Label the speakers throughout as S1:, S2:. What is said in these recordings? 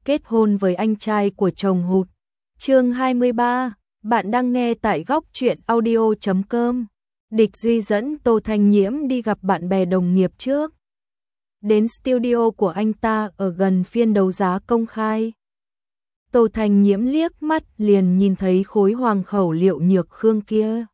S1: kết hôn với anh trai của chồng hụt. Chương 23, bạn đang nghe tại góc truyện audio.com. Địch Duy dẫn Tô Thanh Nhiễm đi gặp bạn bè đồng nghiệp trước. Đến studio của anh ta ở gần phiên đấu giá công khai. Tô Thanh Nhiễm liếc mắt liền nhìn thấy khối hoàng khẩu Liệu Nhược Khương kia.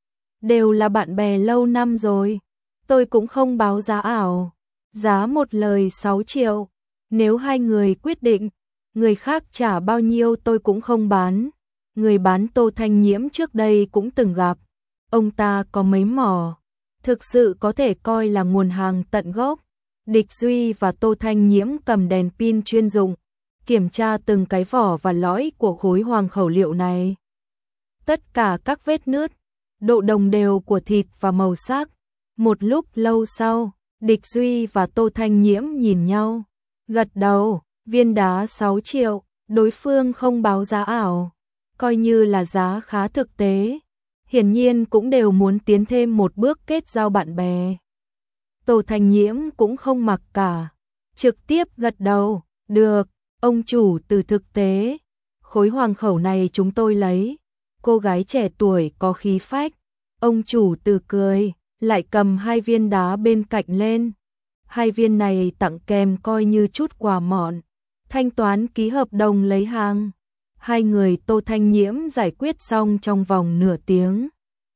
S1: Đều là bạn bè lâu năm rồi. Tôi cũng không báo giá ảo. Giá một lời 6 triệu. Nếu hai người quyết định, người khác trả bao nhiêu tôi cũng không bán. Người bán Tô Thanh Nhiễm trước đây cũng từng gặp. Ông ta có mấy mỏ. Thực sự có thể coi là nguồn hàng tận gốc. Địch Duy và Tô Thanh Nhiễm cầm đèn pin chuyên dụng, kiểm tra từng cái vỏ và lõi của khối hoàng khẩu liệu này. Tất cả các vết nứt, độ đồng đều của thịt và màu sắc. Một lúc lâu sau, Địch Duy và Tô Thanh Nhiễm nhìn nhau, gật đầu. Viên đá 6 triệu, đối phương không báo giá ảo, coi như là giá khá thực tế. Hiển nhiên cũng đều muốn tiến thêm một bước kết giao bạn bè. Tô Thanh Nhiễm cũng không mặc cả, trực tiếp gật đầu. Được, ông chủ, từ thực tế, khối hoàng khẩu này chúng tôi lấy. Cô gái trẻ tuổi có khí phách. Ông chủ từ cười, lại cầm 2 viên đá bên cạnh lên. 2 viên này tặng kèm coi như chút quà mọn. Thanh toán ký hợp đồng lấy hàng. Hai người Tô Thanh Nhiễm giải quyết xong trong vòng nửa tiếng.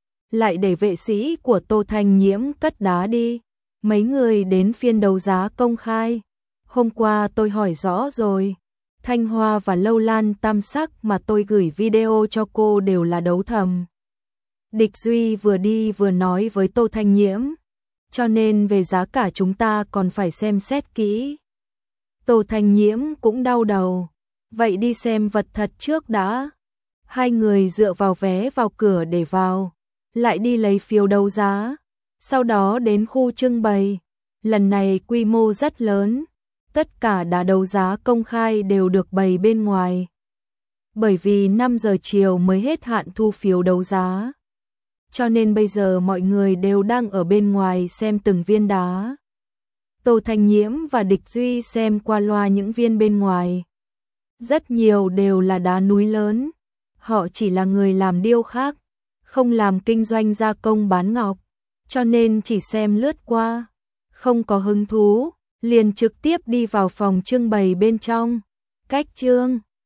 S1: Lại để vệ sĩ của Tô Thanh Nhiễm cất đá đi. Mấy người đến phiên đấu giá công khai. Hôm qua tôi hỏi rõ rồi. Thanh Hoa và Lâu Lan tam sắc mà tôi gửi video cho cô đều là đấu thầm. Địch Duy vừa đi vừa nói với Tô Thanh Nhiễm. Cho nên về giá cả chúng ta còn phải xem xét kỹ. Tô Thanh Nhiễm cũng đau đầu. Vậy đi xem vật thật trước đã. Hai người dựa vào vé vào cửa để vào. Lại đi lấy phiếu đấu giá. Sau đó đến khu trưng bày. Lần này quy mô rất lớn. Tất cả đá đấu giá công khai đều được bày bên ngoài. Bởi vì 5 giờ chiều mới hết hạn thu phiếu đấu giá. Cho nên bây giờ mọi người đều đang ở bên ngoài xem từng viên đá. Tô Thanh Nhiễm và Địch Duy xem qua loa những viên bên ngoài. Rất nhiều đều là đá núi lớn. Họ chỉ là người làm điêu khắc, không làm kinh doanh gia công bán ngọc, cho nên chỉ xem lướt qua, không có hứng thú, liền trực tiếp đi vào phòng trưng bày bên trong. Cách trương